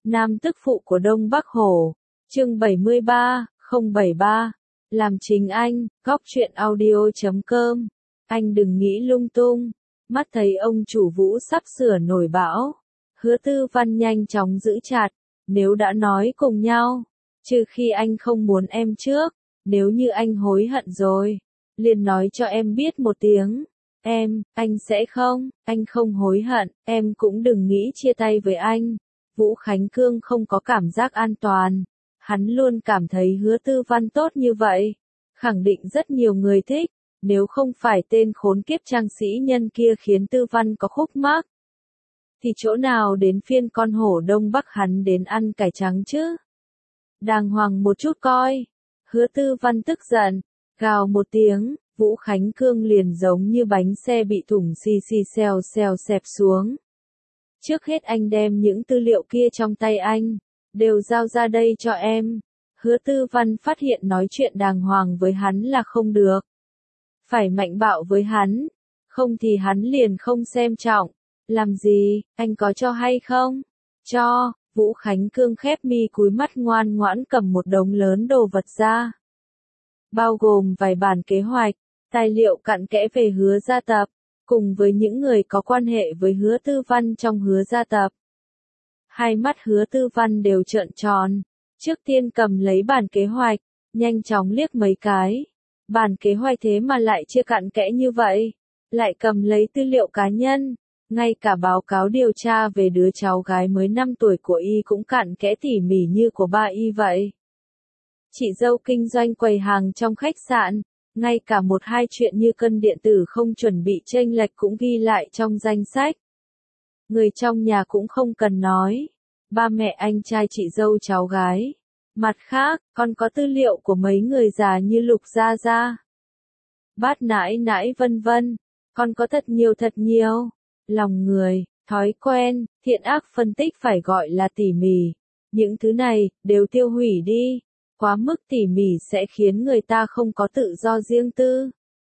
Nam tức phụ của Đông Bắc Hổ. Chương 73, 073. Làm chính anh, góc truyện audio.com. Anh đừng nghĩ lung tung. Mắt thấy ông chủ Vũ sắp sửa nổi bão. Hứa Tư Văn nhanh chóng giữ chặt. Nếu đã nói cùng nhau, trừ khi anh không muốn em trước, nếu như anh hối hận rồi, liền nói cho em biết một tiếng. Anh sẽ không, anh không hối hận, em cũng đừng nghĩ chia tay với anh. Vũ Khánh Cương không có cảm giác an toàn. Hắn luôn cảm thấy Hứa Tư Văn tốt như vậy. Khẳng định rất nhiều người thích, nếu không phải tên khốn kiếp trang sĩ nhân kia khiến Tư Văn có khúc mắc, thì chỗ nào đến phiên con hổ Đông Bắc hắn đến ăn cải trắng chứ? Đàng hoàng một chút coi. Hứa Tư Văn tức giận, gào một tiếng, Vũ Khánh Cương liền giống như bánh xe bị thủng xì xì xèo xèo xẹp xuống. Trước hết anh đem những tư liệu kia trong tay anh, đều giao ra đây cho em. Hứa Tư Văn phát hiện nói chuyện đàng hoàng với hắn là không được. Phải mạnh bạo với hắn, không thì hắn liền không xem trọng. Làm gì, anh có cho hay không? Cho. Vũ Khánh Cương khép mi cúi mắt ngoan ngoãn cầm một đống lớn đồ vật ra. Bao gồm vài bản kế hoạch, tài liệu cặn kẽ về Hứa gia tập, cùng với những người có quan hệ với Hứa Tư Văn trong Hứa gia tập. Hai mắt Hứa Tư Văn đều trợn tròn. Trước tiên cầm lấy bản kế hoạch, nhanh chóng liếc mấy cái. Bản kế hoạch thế mà lại chia cặn kẽ như vậy. Lại cầm lấy tư liệu cá nhân. Ngay cả báo cáo điều tra về đứa cháu gái mới 5 tuổi của y cũng cặn kẽ tỉ mỉ như của ba y vậy. Chị dâu kinh doanh quầy hàng trong khách sạn, ngay cả một hai chuyện như cân điện tử không chuẩn bị chênh lệch cũng ghi lại trong danh sách. Người trong nhà cũng không cần nói, ba mẹ anh trai chị dâu cháu gái. Mặt khác, còn có tư liệu của mấy người già như Lục Gia Gia, Bát Nãi Nãi vân vân, còn có thật nhiều. Lòng người, thói quen, thiện ác phân tích phải gọi là tỉ mỉ. Những thứ này, đều tiêu hủy đi. Quá mức tỉ mỉ sẽ khiến người ta không có tự do riêng tư.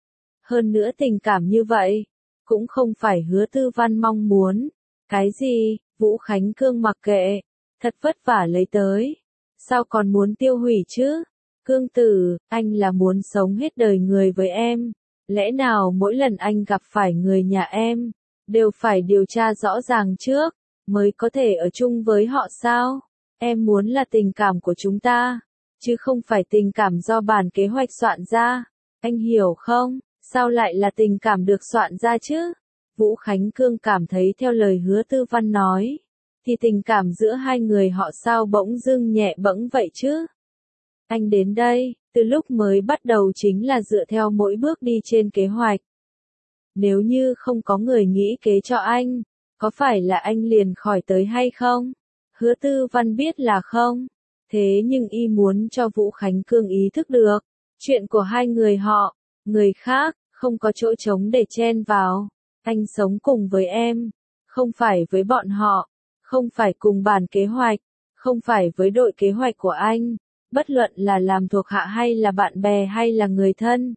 Hơn nữa tình cảm như vậy, cũng không phải Hứa Tư Văn mong muốn. Cái gì, Vũ Khánh Cương mặc kệ, thật vất vả lấy tới. Sao còn muốn tiêu hủy chứ? Cương tử, anh là muốn sống hết đời người với em. Lẽ nào mỗi lần anh gặp phải người nhà em, đều phải điều tra rõ ràng trước, mới có thể ở chung với họ sao? Em muốn là tình cảm của chúng ta, chứ không phải tình cảm do bản kế hoạch soạn ra. Anh hiểu không? Sao lại là tình cảm được soạn ra chứ? Vũ Khánh Cương cảm thấy theo lời Hứa Tư Văn nói, thì tình cảm giữa hai người họ sao bỗng dưng nhẹ bẫng vậy chứ? Anh đến đây, từ lúc mới bắt đầu chính là dựa theo mỗi bước đi trên kế hoạch. Nếu như không có người nghĩ kế cho anh, có phải là anh liền khỏi tới hay không? Hứa Tư Văn biết là không. Thế nhưng y muốn cho Vũ Khánh Cương ý thức được, chuyện của hai người họ, người khác, không có chỗ trống để chen vào. Anh sống cùng với em, không phải với bọn họ, không phải cùng bàn kế hoạch, không phải với đội kế hoạch của anh, bất luận là làm thuộc hạ hay là bạn bè hay là người thân.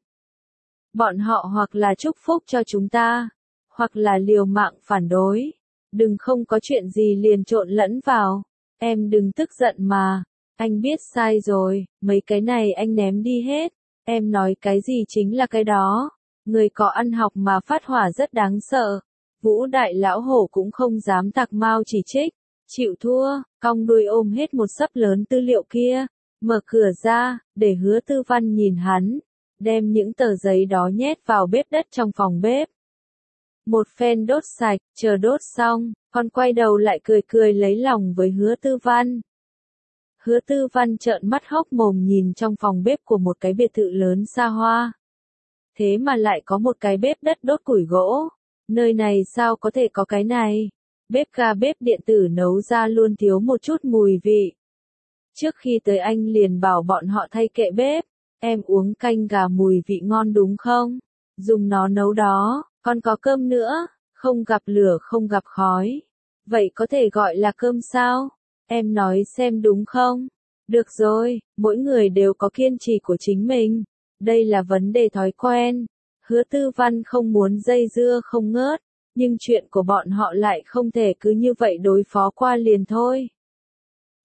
Bọn họ hoặc là chúc phúc cho chúng ta, hoặc là liều mạng phản đối. Đừng không có chuyện gì liền trộn lẫn vào. Em đừng tức giận mà. Anh biết sai rồi, mấy cái này anh ném đi hết. Em nói cái gì chính là cái đó. Người có ăn học mà phát hỏa rất đáng sợ. Vũ Đại Lão Hổ cũng không dám tạc mau chỉ trích. Chịu thua, cong đuôi ôm hết một xấp lớn tư liệu kia. Mở cửa ra, để Hứa Tư Văn nhìn hắn. Đem những tờ giấy đó nhét vào bếp đất trong phòng bếp. Một phen đốt sạch, chờ đốt xong, con quay đầu lại cười lấy lòng với Hứa Tư Văn. Hứa Tư Văn trợn mắt hốc mồm nhìn trong phòng bếp của một cái biệt thự lớn xa hoa. Thế mà lại có một cái bếp đất đốt củi gỗ. Nơi này sao có thể có cái này? Bếp ga bếp điện tử nấu ra luôn thiếu một chút mùi vị. Trước khi tới anh liền bảo bọn họ thay kệ bếp. Em uống canh gà mùi vị ngon đúng không? Dùng nó nấu đó, còn có cơm nữa, không gặp lửa không gặp khói. Vậy có thể gọi là cơm sao? Em nói xem đúng không? Được rồi, mỗi người đều có kiên trì của chính mình. Đây là vấn đề thói quen. Hứa Tư Văn không muốn dây dưa không ngớt, nhưng chuyện của bọn họ lại không thể cứ như vậy đối phó qua liền thôi.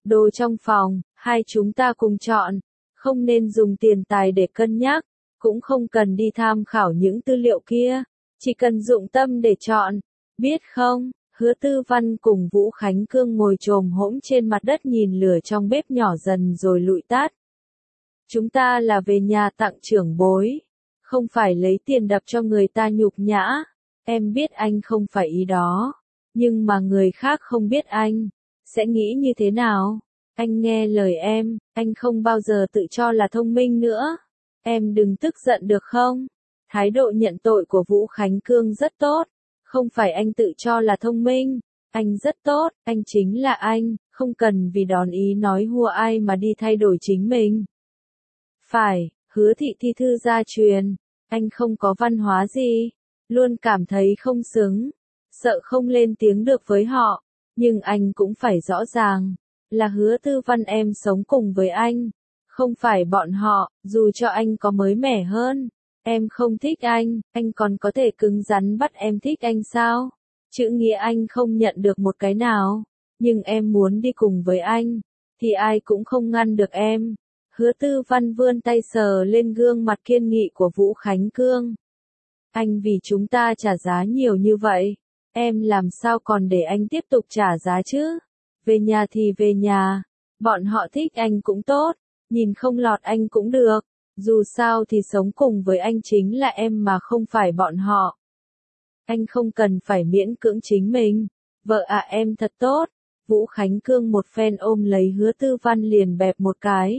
Đồ trong phòng, hai chúng ta cùng chọn, không nên dùng tiền tài để cân nhắc, cũng không cần đi tham khảo những tư liệu kia, chỉ cần dụng tâm để chọn, biết không? Hứa Tư Văn cùng Vũ Khánh Cương ngồi chồm hổm trên mặt đất nhìn lửa trong bếp nhỏ dần rồi lụi tắt. Chúng ta là về nhà tặng trưởng bối, không phải lấy tiền đập cho người ta nhục nhã. Em biết anh không phải ý đó, nhưng mà người khác không biết anh, sẽ nghĩ như thế nào? Anh nghe lời em, anh không bao giờ tự cho là thông minh nữa. Em đừng tức giận được không? Thái độ nhận tội của Vũ Khánh Cương rất tốt. Không phải anh tự cho là thông minh, anh rất tốt, anh chính là anh, không cần vì đón ý nói hùa ai mà đi thay đổi chính mình. Phải, Hứa thị thi thư gia truyền, anh không có văn hóa gì, luôn cảm thấy không xứng, sợ không lên tiếng được với họ, nhưng anh cũng phải rõ ràng, là Hứa Tư Văn em sống cùng với anh, không phải bọn họ, dù cho anh có mới mẻ hơn. Em không thích anh còn có thể cứng rắn bắt em thích anh sao? Chữ nghĩa anh không nhận được một cái nào, nhưng em muốn đi cùng với anh, thì ai cũng không ngăn được em. Hứa Tư Văn vươn tay sờ lên gương mặt kiên nghị của Vũ Khánh Cương. Anh vì chúng ta trả giá nhiều như vậy, em làm sao còn để anh tiếp tục trả giá chứ? Về nhà thì về nhà, bọn họ thích anh cũng tốt, nhìn không lọt anh cũng được. Dù sao thì sống cùng với anh chính là em mà không phải bọn họ. Anh không cần phải miễn cưỡng chính mình. Vợ à em thật tốt. Vũ Khánh Cương một phen ôm lấy Hứa Tư Văn liền bẹp một cái.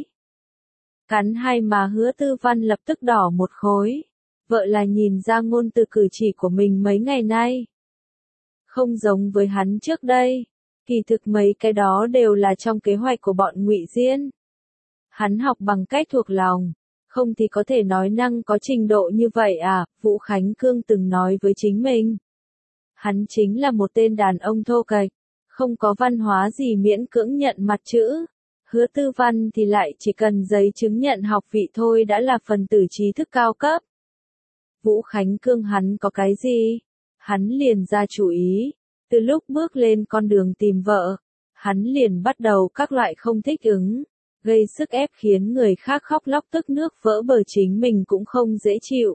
Cắn hai má Hứa Tư Văn lập tức đỏ một khối. Vợ là nhìn ra ngôn từ cử chỉ của mình mấy ngày nay. Không giống với hắn trước đây. Kỳ thực mấy cái đó đều là trong kế hoạch của bọn Ngụy Diên. Hắn học bằng cách thuộc lòng. Không thì có thể nói năng có trình độ như vậy à, Vũ Khánh Cương từng nói với chính mình. Hắn chính là một tên đàn ông thô kệch, không có văn hóa gì miễn cưỡng nhận mặt chữ. Hứa Tư Văn thì lại chỉ cần giấy chứng nhận học vị thôi đã là phần tử trí thức cao cấp. Vũ Khánh Cương hắn có cái gì? Hắn liền ra chủ ý. Từ lúc bước lên con đường tìm vợ, hắn liền bắt đầu các loại không thích ứng. Gây sức ép khiến người khác khóc lóc tức nước vỡ bờ chính mình cũng không dễ chịu.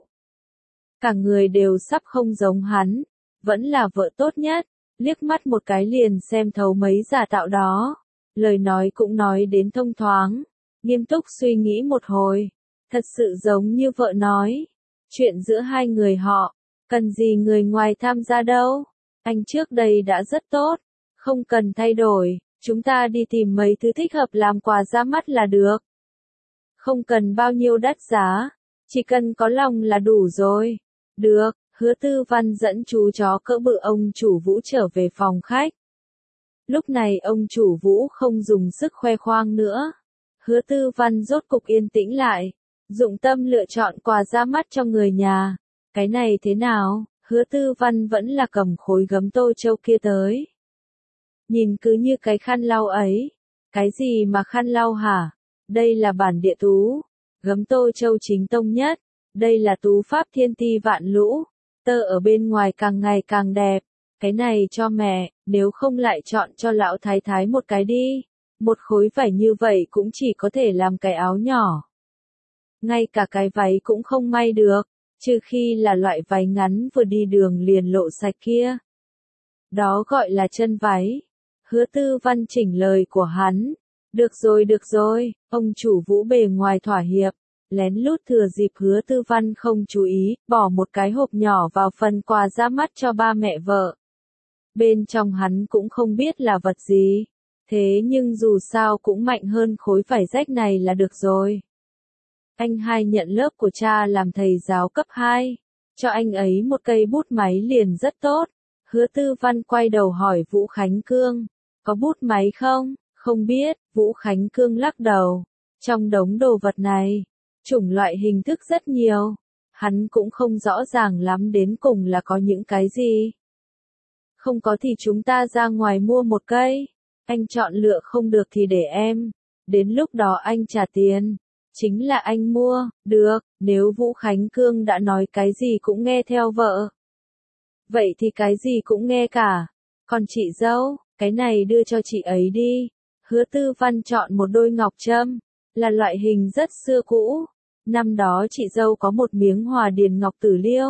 Cả người đều sắp không giống hắn, vẫn là vợ tốt nhất, liếc mắt một cái liền xem thấu mấy giả tạo đó. Lời nói cũng nói đến thông thoáng, nghiêm túc suy nghĩ một hồi, thật sự giống như vợ nói. Chuyện giữa hai người họ, cần gì người ngoài tham gia đâu, anh trước đây đã rất tốt, không cần thay đổi. Chúng ta đi tìm mấy thứ thích hợp làm quà ra mắt là được. Không cần bao nhiêu đắt giá, chỉ cần có lòng là đủ rồi. Được, Hứa Tư Văn dẫn chú chó cỡ bự ông chủ Vũ trở về phòng khách. Lúc này ông chủ Vũ không dùng sức khoe khoang nữa. Hứa Tư Văn rốt cục yên tĩnh lại, dụng tâm lựa chọn quà ra mắt cho người nhà. Cái này thế nào? Hứa Tư Văn vẫn là cầm khối gấm tô châu kia tới. Nhìn cứ như cái khăn lau ấy. Cái gì mà khăn lau hả? Đây là bản địa tú. Gấm tô châu chính tông nhất. Đây là tú pháp thiên ti vạn lũ. Tơ ở bên ngoài càng ngày càng đẹp. Cái này cho mẹ, nếu không lại chọn cho lão thái thái một cái đi. Một khối vải như vậy cũng chỉ có thể làm cái áo nhỏ. Ngay cả cái váy cũng không may được. Trừ khi là loại váy ngắn vừa đi đường liền lộ sạch kia. Đó gọi là chân váy. Hứa Tư Văn chỉnh lời của hắn. Được rồi, ông chủ Vũ bề ngoài thỏa hiệp, lén lút thừa dịp Hứa Tư Văn không chú ý, bỏ một cái hộp nhỏ vào phần quà ra mắt cho ba mẹ vợ. Bên trong hắn cũng không biết là vật gì, thế nhưng dù sao cũng mạnh hơn khối vải rách này là được rồi. Anh hai nhận lớp của cha làm thầy giáo cấp 2, cho anh ấy một cây bút máy liền rất tốt. Hứa Tư Văn quay đầu hỏi Vũ Khánh Cương, có bút máy không? Không biết, Vũ Khánh Cương lắc đầu. Trong đống đồ vật này, chủng loại hình thức rất nhiều. Hắn cũng không rõ ràng lắm đến cùng là có những cái gì. Không có thì chúng ta ra ngoài mua một cây. Anh chọn lựa không được thì để em. Đến lúc đó anh trả tiền. Chính là anh mua, được, nếu Vũ Khánh Cương đã nói cái gì cũng nghe theo vợ. Vậy thì cái gì cũng nghe cả. Còn chị dâu, cái này đưa cho chị ấy đi. Hứa Tư Văn chọn một đôi ngọc trâm, là loại hình rất xưa cũ. Năm đó chị dâu có một miếng Hòa Điền ngọc tử liêu.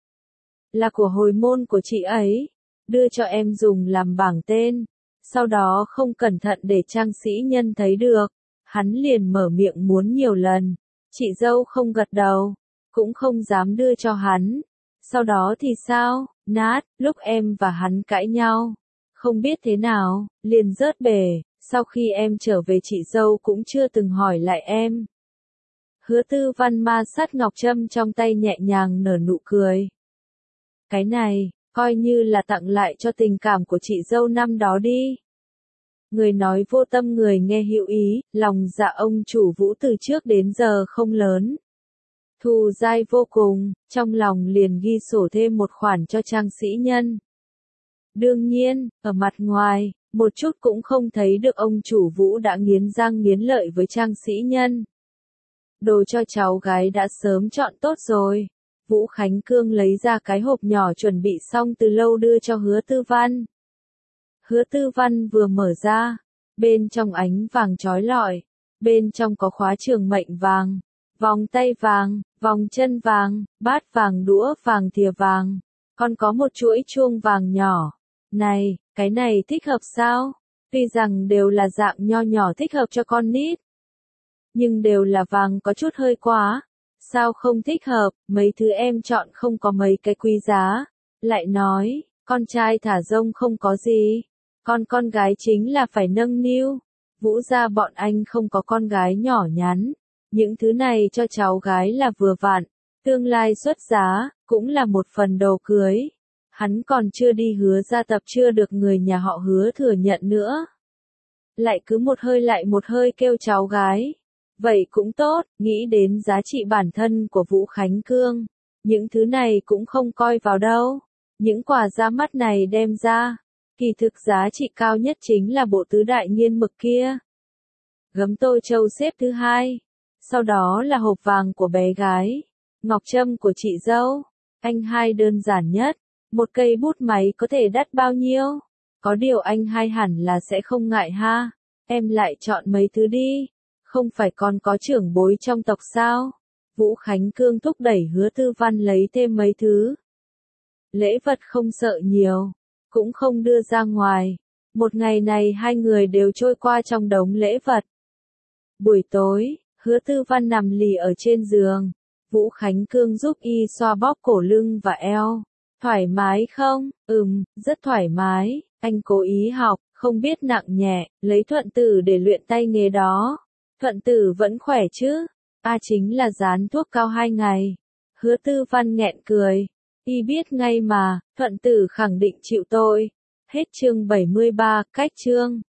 Là của hồi môn của chị ấy, đưa cho em dùng làm bảng tên. Sau đó không cẩn thận để trang sĩ nhân thấy được, hắn liền mở miệng muốn nhiều lần. Chị dâu không gật đầu, cũng không dám đưa cho hắn. Sau đó thì sao? Nát, lúc em và hắn cãi nhau. Không biết thế nào, liền rớt bể. Sau khi em trở về chị dâu cũng chưa từng hỏi lại em. Hứa Tư Văn ma sát ngọc trâm trong tay nhẹ nhàng nở nụ cười. Cái này, coi như là tặng lại cho tình cảm của chị dâu năm đó đi. Người nói vô tâm người nghe hữu ý, lòng dạ ông chủ Vũ từ trước đến giờ không lớn. Thù dai vô cùng, trong lòng liền ghi sổ thêm một khoản cho trang sĩ nhân. Đương nhiên, ở mặt ngoài, một chút cũng không thấy được ông chủ Vũ đã nghiến răng nghiến lợi với trang sĩ nhân. Đồ cho cháu gái đã sớm chọn tốt rồi. Vũ Khánh Cương lấy ra cái hộp nhỏ chuẩn bị xong từ lâu đưa cho Hứa Tư Văn. Hứa Tư Văn vừa mở ra, bên trong ánh vàng chói lọi, bên trong có khóa trường mệnh vàng, vòng tay vàng, vòng chân vàng, bát vàng, đũa vàng, thìa vàng, còn có một chuỗi chuông vàng nhỏ. Này, cái này thích hợp sao? Tuy rằng đều là dạng nho nhỏ thích hợp cho con nít, nhưng đều là vàng có chút hơi quá. Sao không thích hợp, mấy thứ em chọn không có mấy cái quý giá. Lại nói, con trai thả rông không có gì, còn con gái chính là phải nâng niu. Vũ gia bọn anh không có con gái nhỏ nhắn. Những thứ này cho cháu gái là vừa vặn, tương lai xuất giá, cũng là một phần đồ cưới. Hắn còn chưa đi Hứa gia tập chưa được người nhà họ Hứa thừa nhận nữa. Lại cứ một hơi lại một hơi kêu cháu gái. Vậy cũng tốt, nghĩ đến giá trị bản thân của Vũ Khánh Cương. Những thứ này cũng không coi vào đâu. Những quà ra mắt này đem ra, kỳ thực giá trị cao nhất chính là bộ tứ đại nghiên mực kia. Gấm tô châu xếp thứ hai. Sau đó là hộp vàng của bé gái, ngọc trâm của chị dâu. Anh hai đơn giản nhất, một cây bút máy có thể đắt bao nhiêu? Có điều anh hai hẳn là sẽ không ngại ha. Em lại chọn mấy thứ đi. Không phải còn có trưởng bối trong tộc sao? Vũ Khánh Cương thúc đẩy Hứa Tư Văn lấy thêm mấy thứ. Lễ vật không sợ nhiều, cũng không đưa ra ngoài. Một ngày này hai người đều trôi qua trong đống lễ vật. Buổi tối, Hứa Tư Văn nằm lì ở trên giường. Vũ Khánh Cương giúp y xoa bóp cổ lưng và eo. Thoải mái không? Rất thoải mái. Anh cố ý học, không biết nặng nhẹ, lấy Thuận Tử để luyện tay nghề đó. Thuận Tử vẫn khỏe chứ? Chính là dán thuốc cao 2 ngày. Hứa Tư Văn nghẹn cười. Y biết ngay mà, Thuận Tử khẳng định chịu tôi. Hết chương 73, cách chương.